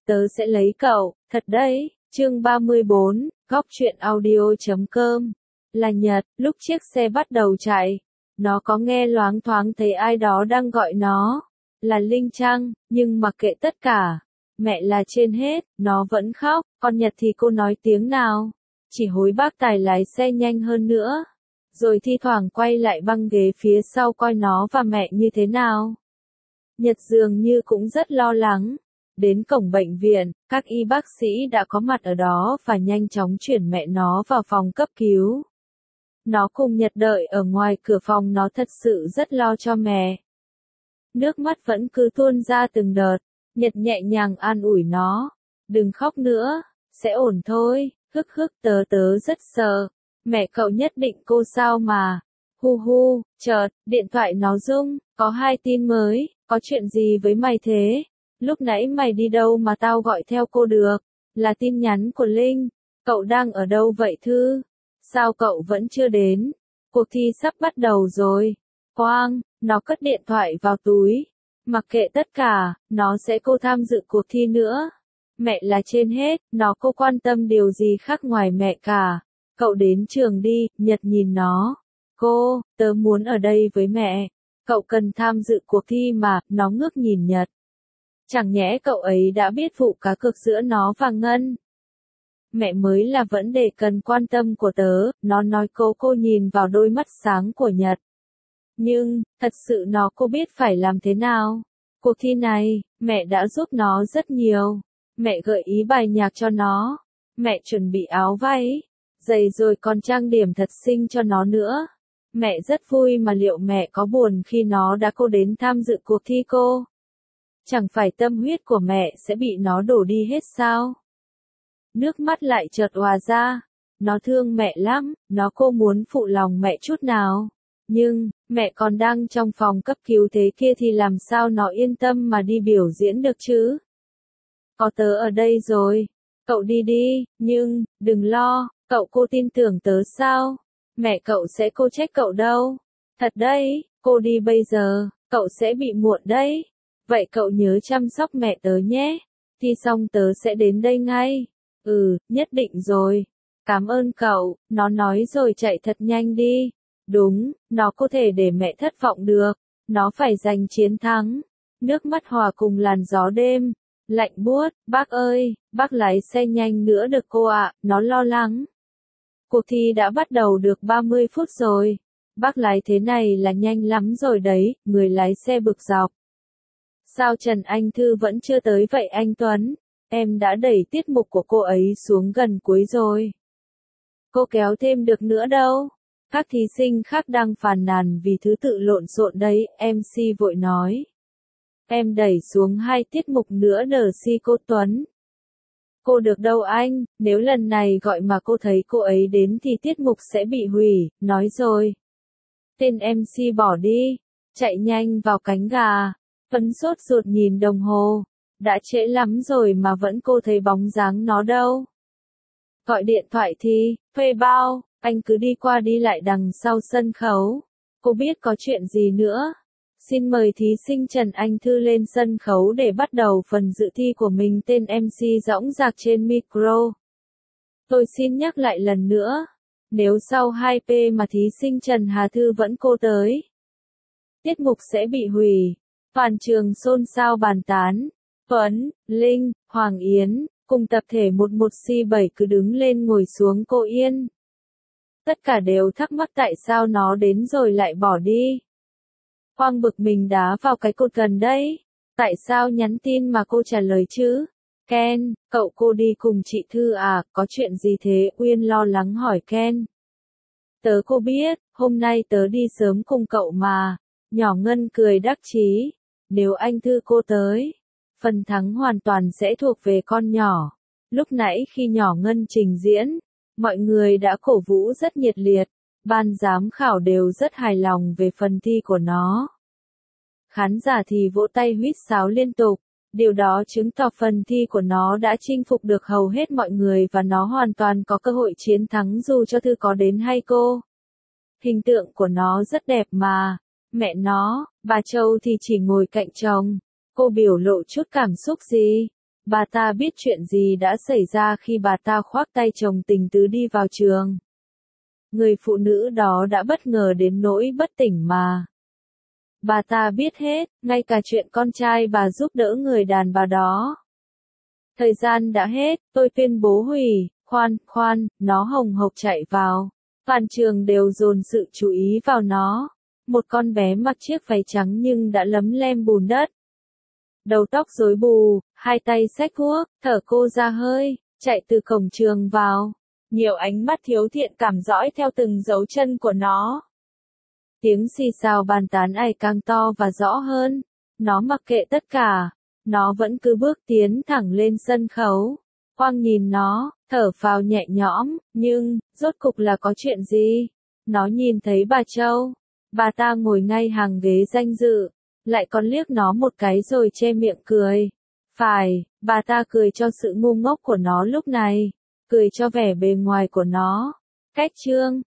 tớ sẽ lấy cậu, thật đấy. Chương 34, góc truyện audio.com. Là Nhật, lúc chiếc xe bắt đầu chạy, nó có nghe loáng thoáng thấy ai đó đang gọi nó. Là Linh chăng, nhưng mặc kệ tất cả. Mẹ là trên hết, nó vẫn khóc, còn Nhật thì cô nói tiếng nào. Chỉ hối bác tài lái xe nhanh hơn nữa. Rồi thi thoảng quay lại băng ghế phía sau coi nó và mẹ như thế nào. Nhật dường như cũng rất lo lắng. Đến cổng bệnh viện, các y bác sĩ đã có mặt ở đó và nhanh chóng chuyển mẹ nó vào phòng cấp cứu. Nó cùng Nhật đợi ở ngoài cửa phòng, nó thật sự rất lo cho mẹ. Nước mắt vẫn cứ tuôn ra từng đợt. Nhật nhẹ nhàng an ủi nó. Đừng khóc nữa, sẽ ổn thôi, tớ rất sợ. Mẹ cậu nhất định cô sao mà. Hu hu, chợt, điện thoại nó rung, có 2 tin mới, có chuyện gì với mày thế? Lúc nãy mày đi đâu mà tao gọi theo cô được? Là tin nhắn của Linh. Cậu đang ở đâu vậy Thư? Sao cậu vẫn chưa đến? Cuộc thi sắp bắt đầu rồi. Quang, nó cất điện thoại vào túi. Mặc kệ tất cả, nó sẽ cô tham dự cuộc thi nữa. Mẹ là trên hết, nó cô quan tâm điều gì khác ngoài mẹ cả. Cậu đến trường đi, Nhật nhìn nó. Cô, tớ muốn ở đây với mẹ. Cậu cần tham dự cuộc thi mà, nó ngước nhìn Nhật. Chẳng nhẽ cậu ấy đã biết vụ cá cược giữa nó và Ngân. Mẹ mới là vấn đề cần quan tâm của tớ, nó nói. Cô nhìn vào đôi mắt sáng của Nhật. Nhưng, thật sự nó cô biết phải làm thế nào. Cuộc thi này, mẹ đã giúp nó rất nhiều. Mẹ gợi ý bài nhạc cho nó. Mẹ chuẩn bị áo váy, giày rồi còn trang điểm thật xinh cho nó nữa. Mẹ rất vui mà liệu mẹ có buồn khi nó đã cô đến tham dự cuộc thi cô? Chẳng phải tâm huyết của mẹ sẽ bị nó đổ đi hết sao? Nước mắt lại chợt òa ra. Nó thương mẹ lắm, nó cô muốn phụ lòng mẹ chút nào. Nhưng, mẹ còn đang trong phòng cấp cứu thế kia thì làm sao nó yên tâm mà đi biểu diễn được chứ? Có tớ ở đây rồi. Cậu đi đi, nhưng, đừng lo, cô tin tưởng tớ sao? Mẹ cậu sẽ cô trách cậu đâu. Thật đấy, cô đi bây giờ, cậu sẽ bị muộn đấy. Vậy cậu nhớ chăm sóc mẹ tớ nhé. Thi xong tớ sẽ đến đây ngay. Nhất định rồi. Cảm ơn cậu, nó nói rồi chạy thật nhanh đi. Đúng, nó có thể để mẹ thất vọng được. Nó phải giành chiến thắng. Nước mắt hòa cùng làn gió đêm. Lạnh buốt, bác ơi, bác lái xe nhanh nữa được cô ạ, nó lo lắng. Cuộc thi đã bắt đầu được 30 phút rồi. Bác lái thế này là nhanh lắm rồi đấy, người lái xe bực dọc. Sao Trần Anh Thư vẫn chưa tới vậy anh Tuấn? Em đã đẩy tiết mục của cô ấy xuống gần cuối rồi. Cô kéo thêm được nữa đâu. Các thí sinh khác đang phàn nàn vì thứ tự lộn xộn đấy, MC vội nói. Em đẩy xuống 2 tiết mục nữa đờ si cô Tuấn. Cô được đâu anh, nếu lần này gọi mà cô thấy cô ấy đến thì tiết mục sẽ bị hủy, nói rồi. Tên MC bỏ đi, chạy nhanh vào cánh gà, Tuấn sốt ruột nhìn đồng hồ. Đã trễ lắm rồi mà vẫn cô thấy bóng dáng nó đâu. Gọi điện thoại thì, thuê bao, anh cứ đi qua đi lại đằng sau sân khấu. Cô biết có chuyện gì nữa. Xin mời thí sinh Trần Anh Thư lên sân khấu để bắt đầu phần dự thi của mình. Tên MC dõng dạc trên micro. Tôi xin nhắc lại lần nữa. Nếu sau 2P mà thí sinh Trần Hà Thư vẫn cô tới, tiết mục sẽ bị hủy. Toàn trường xôn xao bàn tán. Tuấn, Linh, Hoàng Yến, cùng tập thể 11C7 cứ đứng lên ngồi xuống cô yên. Tất cả đều thắc mắc tại sao nó đến rồi lại bỏ đi. Quang bực mình đá vào cái cột gần đấy. Tại sao nhắn tin mà cô trả lời chứ? Ken, cô đi cùng chị Thư à, có chuyện gì thế? Uyên lo lắng hỏi Ken. Tớ cô biết, hôm nay tớ đi sớm cùng cậu mà. Nhỏ Ngân cười đắc chí. Nếu anh Thư cô tới, phần thắng hoàn toàn sẽ thuộc về con nhỏ. Lúc nãy khi nhỏ Ngân trình diễn, mọi người đã cổ vũ rất nhiệt liệt. Ban giám khảo đều rất hài lòng về phần thi của nó. Khán giả thì vỗ tay huýt sáo liên tục. Điều đó chứng tỏ phần thi của nó đã chinh phục được hầu hết mọi người và nó hoàn toàn có cơ hội chiến thắng dù cho Thư có đến hay cô. Hình tượng của nó rất đẹp mà. Mẹ nó, bà Châu thì chỉ ngồi cạnh chồng. Cô biểu lộ chút cảm xúc gì? Bà ta biết chuyện gì đã xảy ra khi bà ta khoác tay chồng tình tứ đi vào trường. Người phụ nữ đó đã bất ngờ đến nỗi bất tỉnh mà. Bà ta biết hết, ngay cả chuyện con trai bà giúp đỡ người đàn bà đó. Thời gian đã hết, tôi tuyên bố hủy, khoan, nó hồng hộc chạy vào. Toàn trường đều dồn sự chú ý vào nó. Một con bé mặc chiếc váy trắng nhưng đã lấm lem bùn đất. Đầu tóc rối bù, hai tay xách cuốc, thở cô ra hơi, chạy từ cổng trường vào. Nhiều ánh mắt thiếu thiện cảm dõi theo từng dấu chân của nó. Tiếng xì xào bàn tán ngày càng to và rõ hơn. Nó mặc kệ tất cả. Nó vẫn cứ bước tiến thẳng lên sân khấu. Quang nhìn nó, thở phào nhẹ nhõm, nhưng, rốt cục là có chuyện gì? Nó nhìn thấy bà Châu. Bà ta ngồi ngay hàng ghế danh dự. Lại còn liếc nó một cái rồi che miệng cười. Phải, bà ta cười cho sự ngu ngốc của nó lúc này. Cười cho vẻ bề ngoài của nó. Cách chương